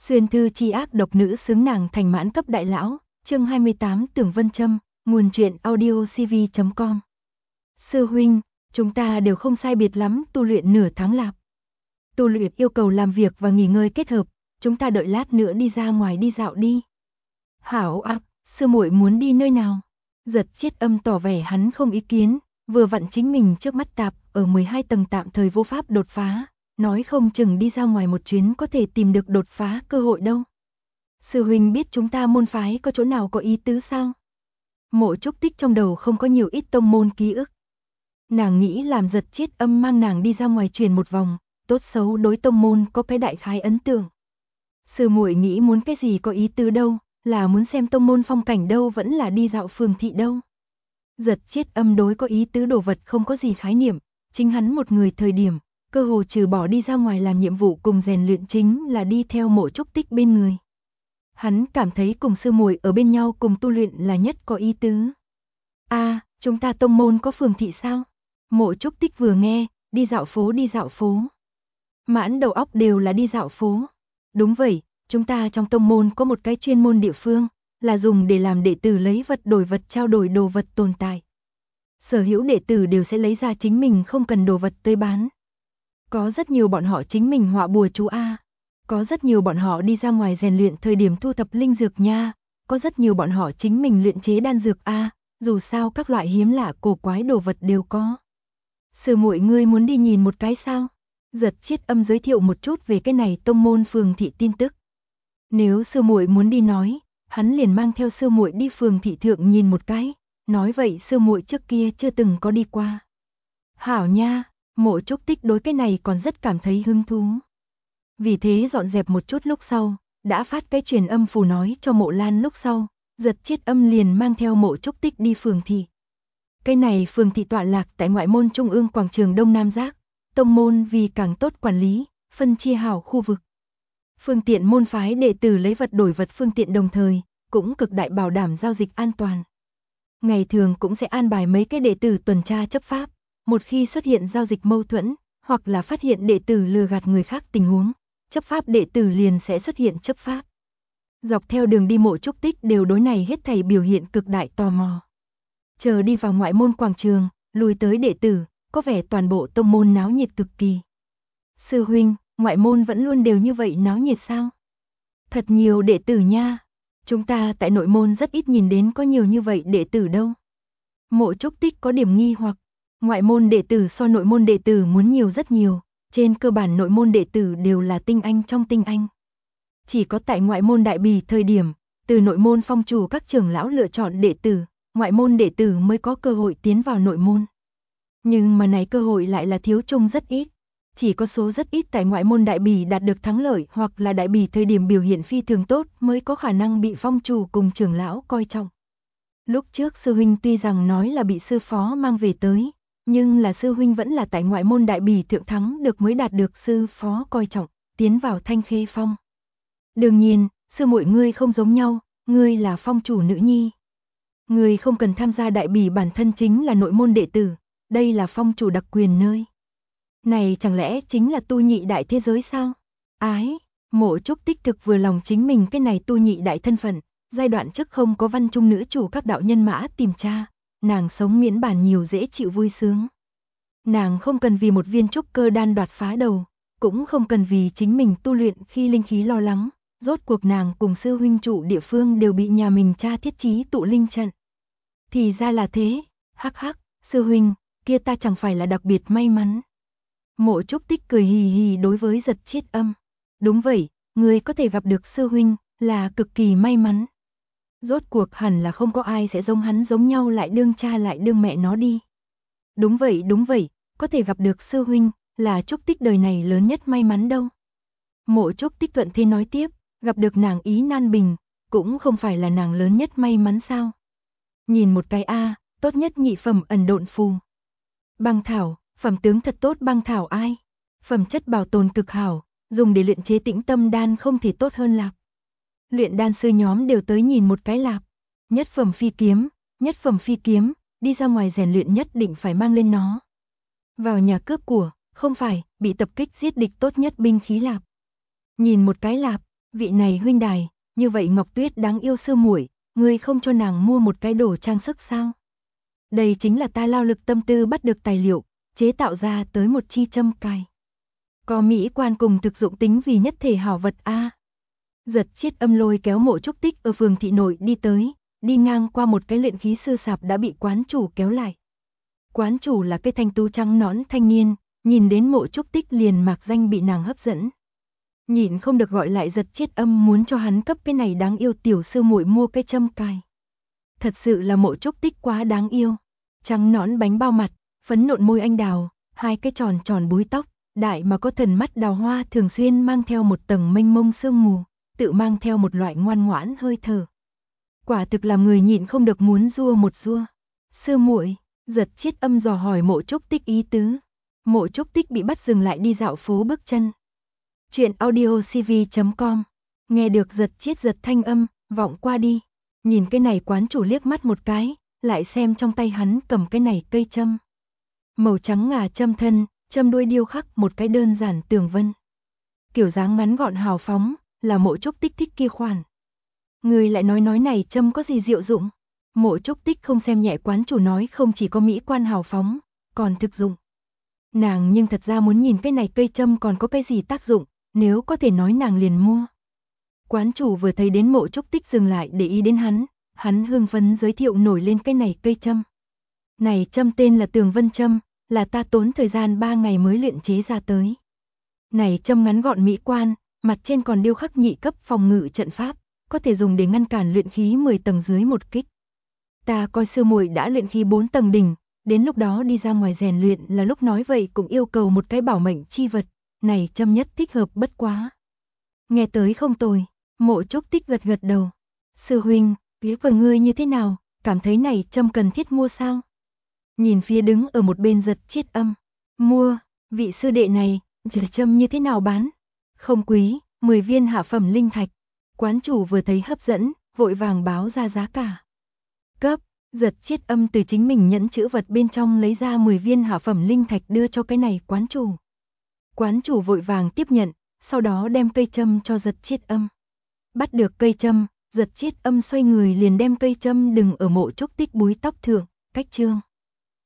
Xuyên thư chi ác độc nữ xứng nàng thành mãn cấp đại lão, chương 28 Tưởng Vân Trâm, nguồn truyện audiocv.com. Sư huynh, chúng ta đều không sai biệt lắm tu luyện nửa tháng lạp. Tu luyện yêu cầu làm việc và nghỉ ngơi kết hợp, chúng ta đợi lát nữa đi ra ngoài đi dạo đi. Hảo ạ, sư muội muốn đi nơi nào? Giật Chiết Âm tỏ vẻ hắn không ý kiến, vừa vặn chính mình trước mắt tạp ở 12 tầng tạm thời vô pháp đột phá. Nói không chừng đi ra ngoài một chuyến có thể tìm được đột phá cơ hội đâu. Sư huynh biết chúng ta môn phái có chỗ nào có ý tứ sao? Mộ Trúc Tích trong đầu không có nhiều ít tông môn ký ức. Nàng nghĩ làm Giật Chiết Âm mang nàng đi ra ngoài truyền một vòng, tốt xấu đối tông môn có cái đại khái ấn tượng. Sư muội nghĩ muốn cái gì có ý tứ đâu, là muốn xem tông môn phong cảnh đâu vẫn là đi dạo phường thị đâu. Giật Chiết Âm đối có ý tứ đồ vật không có gì khái niệm, chính hắn một người thời điểm. Cơ hồ trừ bỏ đi ra ngoài làm nhiệm vụ cùng rèn luyện chính là đi theo Mộ Trúc Tích bên người. Hắn cảm thấy cùng sư muội ở bên nhau cùng tu luyện là nhất có ý tứ. Chúng ta tông môn có phường thị sao? Mộ Trúc Tích vừa nghe, đi dạo phố. Mãn đầu óc đều là đi dạo phố. Đúng vậy, chúng ta trong tông môn có một cái chuyên môn địa phương, là dùng để làm đệ tử lấy vật đổi vật trao đổi đồ vật tồn tại. Sở hữu đệ tử đều sẽ lấy ra chính mình không cần đồ vật tới bán. Có rất nhiều bọn họ chính mình họa bùa chú có rất nhiều bọn họ đi ra ngoài rèn luyện thời điểm thu thập linh dược nha, có rất nhiều bọn họ chính mình luyện chế đan dược dù sao các loại hiếm lạ cổ quái đồ vật đều có. Sư muội ngươi muốn đi nhìn một cái sao? Giật Chiết Âm giới thiệu một chút về cái này tông môn phường thị tin tức. Nếu sư muội muốn đi nói, hắn liền mang theo sư muội đi phường thị thượng nhìn một cái, nói vậy sư muội trước kia chưa từng có đi qua. Hảo nha. Mộ Trúc Tích đối cái này còn rất cảm thấy hứng thú. Vì thế dọn dẹp một chút lúc sau, đã phát cái truyền âm phù nói cho Mộ Lan lúc sau, Giật Chiết Âm liền mang theo Mộ Trúc Tích đi phường thị. Cái này phường thị tọa lạc tại ngoại môn trung ương quảng trường Đông Nam Giác, tông môn vì càng tốt quản lý, phân chia hảo khu vực. Phương tiện môn phái đệ tử lấy vật đổi vật phương tiện đồng thời, cũng cực đại bảo đảm giao dịch an toàn. Ngày thường cũng sẽ an bài mấy cái đệ tử tuần tra chấp pháp. Một khi xuất hiện giao dịch mâu thuẫn, hoặc là phát hiện đệ tử lừa gạt người khác tình huống, chấp pháp đệ tử liền sẽ xuất hiện chấp pháp. Dọc theo đường đi Mộ Trúc Tích đều đối này hết thảy biểu hiện cực đại tò mò. Chờ đi vào ngoại môn quảng trường, lùi tới đệ tử, có vẻ toàn bộ tông môn náo nhiệt cực kỳ. Sư huynh, ngoại môn vẫn luôn đều như vậy náo nhiệt sao? Thật nhiều đệ tử nha. Chúng ta tại nội môn rất ít nhìn đến có nhiều như vậy đệ tử đâu. Mộ Trúc Tích có điểm nghi hoặc. Ngoại môn đệ tử so nội môn đệ tử muốn nhiều rất nhiều, trên cơ bản nội môn đệ tử đều là tinh anh trong tinh anh. Chỉ có tại ngoại môn đại bỉ thời điểm, từ nội môn phong chủ các trưởng lão lựa chọn đệ tử, ngoại môn đệ tử mới có cơ hội tiến vào nội môn. Nhưng mà này cơ hội lại là thiếu chung rất ít, chỉ có số rất ít tại ngoại môn đại bỉ đạt được thắng lợi hoặc là đại bỉ thời điểm biểu hiện phi thường tốt mới có khả năng bị phong chủ cùng trưởng lão coi trọng. Lúc trước sư huynh tuy rằng nói là bị sư phó mang về tới, nhưng là sư huynh vẫn là tại ngoại môn đại bỉ thượng thắng được mới đạt được sư phó coi trọng, tiến vào Thanh Khê Phong. Đương nhiên, sư muội ngươi không giống nhau, ngươi là phong chủ nữ nhi. Ngươi không cần tham gia đại bỉ bản thân chính là nội môn đệ tử, đây là phong chủ đặc quyền nơi. Này chẳng lẽ chính là tu nhị đại thế giới sao? Mộ Trúc Tích thực vừa lòng chính mình cái này tu nhị đại thân phận, giai đoạn trước không có văn trung nữ chủ các đạo nhân mã tìm tra. Nàng sống miễn bản nhiều dễ chịu vui sướng. Nàng không cần vì một viên trúc cơ đan đoạt phá đầu, cũng không cần vì chính mình tu luyện khi linh khí lo lắng, rốt cuộc nàng cùng sư huynh trụ địa phương đều bị nhà mình cha thiết trí tụ linh trận. Thì ra là thế, hắc, sư huynh, kia ta chẳng phải là đặc biệt may mắn. Mộ Trúc Tích cười hì hì đối với Giật Chiết Âm. Đúng vậy, người có thể gặp được sư huynh, là cực kỳ may mắn. Rốt cuộc hẳn là không có ai sẽ giống hắn giống nhau lại đương cha lại đương mẹ nó đi. Đúng vậy, có thể gặp được sư huynh, là Trúc Tích đời này lớn nhất may mắn đâu. Mộ Trúc Tích thuận thế nói tiếp, gặp được nàng Ý Nan Bình, cũng không phải là nàng lớn nhất may mắn sao. Nhìn một cái tốt nhất nhị phẩm ẩn độn phù. Băng thảo, phẩm tướng thật tốt băng thảo ai? Phẩm chất bảo tồn cực hảo, dùng để luyện chế tĩnh tâm đan không thể tốt hơn lạc. Luyện đan sư nhóm đều tới nhìn một cái lạp. Nhất phẩm phi kiếm, đi ra ngoài rèn luyện nhất định phải mang lên nó. Vào nhà cướp của, không phải, bị tập kích giết địch tốt nhất binh khí lạp. Nhìn một cái lạp, Vị này huynh đài, như vậy Ngọc Tuyết đáng yêu sư muội, ngươi không cho nàng mua một cái đồ trang sức sao? Đây chính là ta lao lực tâm tư bắt được tài liệu, chế tạo ra tới một chi châm cài. Có mỹ quan cùng thực dụng tính vì nhất thể hảo vật a. Giật Chiết Âm lôi kéo Mộ Trúc Tích ở phường thị nội đi tới, đi ngang qua một cái luyện khí sư sạp đã bị quán chủ kéo lại. Quán chủ là cái thanh tú trắng nõn thanh niên, nhìn đến Mộ Trúc Tích liền mạc danh bị nàng hấp dẫn. Nhịn không được gọi lại Giật Chiết Âm muốn cho hắn cấp cái này đáng yêu tiểu sư muội mua cái châm cài. Thật sự là Mộ Trúc Tích quá đáng yêu. Trắng nõn bánh bao mặt, phấn nộn môi anh đào, hai cái tròn tròn búi tóc, đại mà có thần mắt đào hoa thường xuyên mang theo một tầng mênh mông sương mù, tự mang theo một loại ngoan ngoãn hơi thở. Quả thực làm người nhịn không được muốn rua một rua. Sư muội, Giật Chiết Âm dò hỏi Mộ Trúc Tích ý tứ. Mộ Trúc Tích bị bắt dừng lại đi dạo phố bước chân. Chuyện audiocv.com. Nghe được Giật Chiết giật thanh âm, vọng qua đi. Nhìn cái này quán chủ liếc mắt một cái, lại xem trong tay hắn cầm cái này cây châm. Màu trắng ngà châm thân, châm đuôi điêu khắc một cái đơn giản tường vân. Kiểu dáng ngắn gọn hào phóng, là Mộ Trúc Tích thích kia khoản. Người lại nói này châm có gì diệu dụng? Mộ Trúc Tích không xem nhẹ quán chủ nói không chỉ có mỹ quan hào phóng, còn thực dụng. Nàng nhưng thật ra muốn nhìn cái này cây châm còn có cái gì tác dụng, nếu có thể nói nàng liền mua. Quán chủ vừa thấy đến Mộ Trúc Tích dừng lại để ý đến hắn hưng phấn giới thiệu nổi lên cái này cây châm. Này châm tên là Tường Vân châm, là ta tốn thời gian 3 ngày mới luyện chế ra tới. Này châm ngắn gọn mỹ quan, mặt trên còn điêu khắc nhị cấp phòng ngự trận pháp, có thể dùng để ngăn cản luyện khí 10 tầng dưới một kích. Ta coi sư muội đã luyện khí 4 tầng đỉnh, đến lúc đó đi ra ngoài rèn luyện là lúc nói vậy cũng yêu cầu một cái bảo mệnh chi vật, này châm nhất thích hợp bất quá. Nghe tới không tồi, Mộ Trúc Tích gật gật đầu. Sư huynh, ý của ngươi như thế nào, cảm thấy này châm cần thiết mua sao? Nhìn phía đứng ở một bên Giật Chiết Âm. Mua, vị sư đệ này, châm như thế nào bán? Không quý, 10 viên hạ phẩm linh thạch. Quán chủ vừa thấy hấp dẫn, vội vàng báo ra giá cả. Cấp, Giật Chiết Âm từ chính mình nhẫn chữ vật bên trong lấy ra 10 viên hạ phẩm linh thạch đưa cho cái này quán chủ. Quán chủ vội vàng tiếp nhận, sau đó đem cây châm cho Giật Chiết Âm. Bắt được cây châm, Giật Chiết Âm xoay người liền đem cây châm đừng ở Mộ Trúc Tích búi tóc thượng, cách trương.